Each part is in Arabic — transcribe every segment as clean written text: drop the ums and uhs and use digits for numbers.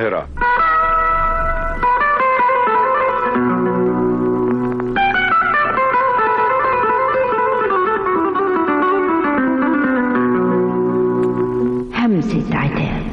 القاهرة. همسة عتاب.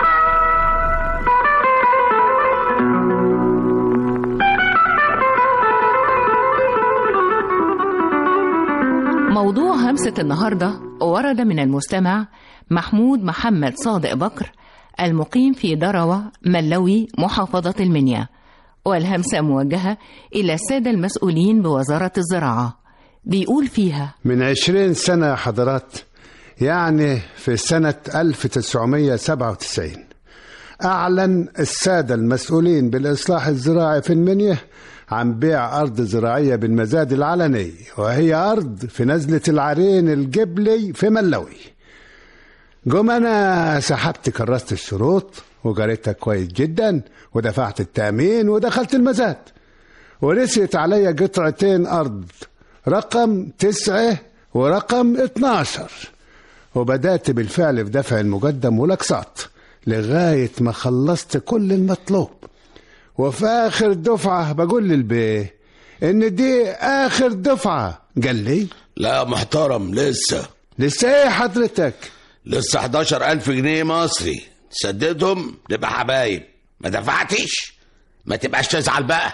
موضوع همسة النهاردة ورد من المستمع محمود محمد صادق بكر المقيم في دروة ملوي محافظة المنيا، والهمسة موجهة إلى السادة المسؤولين بوزارة الزراعة. بيقول فيها: من 20 سنة حضرات، يعني في سنة 1997 أعلن السادة المسؤولين بالإصلاح الزراعي في المنيا عن بيع أرض زراعية بالمزاد العلني، وهي أرض في نزلة العرين الجبلي في ملوي. قم أنا سحبت كراسة الشروط وقريتها كويس جدا ودفعت التأمين ودخلت المزاد، ورسيت علي قطعتين أرض رقم 9 ورقم 12، وبدأت بالفعل في دفع المقدم والأقساط لغاية ما خلصت كل المطلوب. وفي آخر دفعة بقول للبيه إن دي آخر دفعة. قال لي: لا محترم، لسه إيه حضرتك؟ لسه 11,000 جنيه مصري سددهم نبقى حبايب. ما دفعتش ما تبقاش تزعل بقى.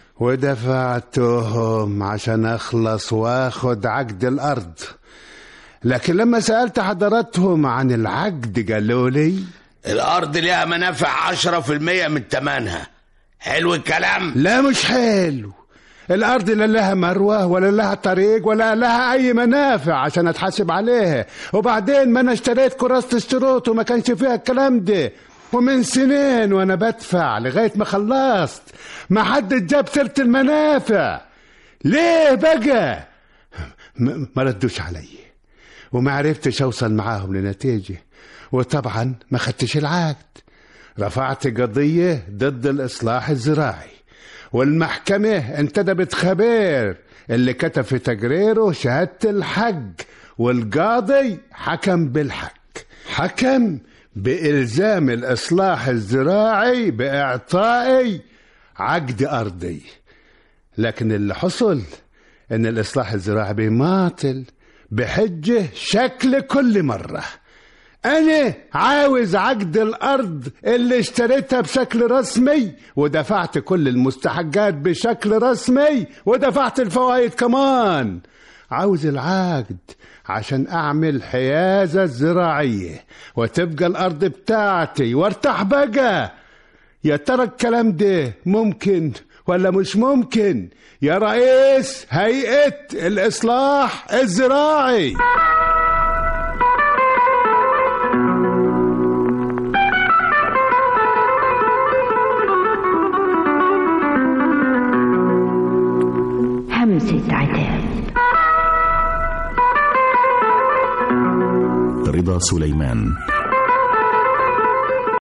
ودفعتهم عشان أخلص وآخد عقد الأرض، لكن لما سألت حضراتهم عن العقد قالوا لي: الأرض ليها منافع 10% من تمنها. حلو الكلام؟ لا مش حلو. الأرض لا لها مروة ولا لها طريق ولا لها أي منافع عشان أتحاسب عليها. وبعدين ما أنا اشتريت كراسة الشروط وما كانش فيها الكلام ده، ومن سنين وأنا بدفع لغاية ما خلصت ما حد جاب سيرة المنافع. ليه بقى؟ ما ردوش علي وما عرفتش أوصل معاهم لنتيجة، وطبعا ما خدتش العقد. رفعت قضية ضد الإصلاح الزراعي، والمحكمة انتدبت خبير اللي كتب في تقريره شهادة الحق، والقاضي حكم بالحق، حكم بإلزام الإصلاح الزراعي بإعطائي عقد أرضي. لكن اللي حصل إن الإصلاح الزراعي بيماطل بحجة شكل كل مرة. أنا عاوز عقد الأرض اللي اشتريتها بشكل رسمي، ودفعت كل المستحقات بشكل رسمي، ودفعت الفوائد كمان. عاوز العقد عشان أعمل حيازة زراعية وتبقى الأرض بتاعتي وارتاح بقى. يا ترى الكلام ده ممكن ولا مش ممكن يا رئيس هيئة الإصلاح الزراعي؟ همسة عتاب. رضا سليمان.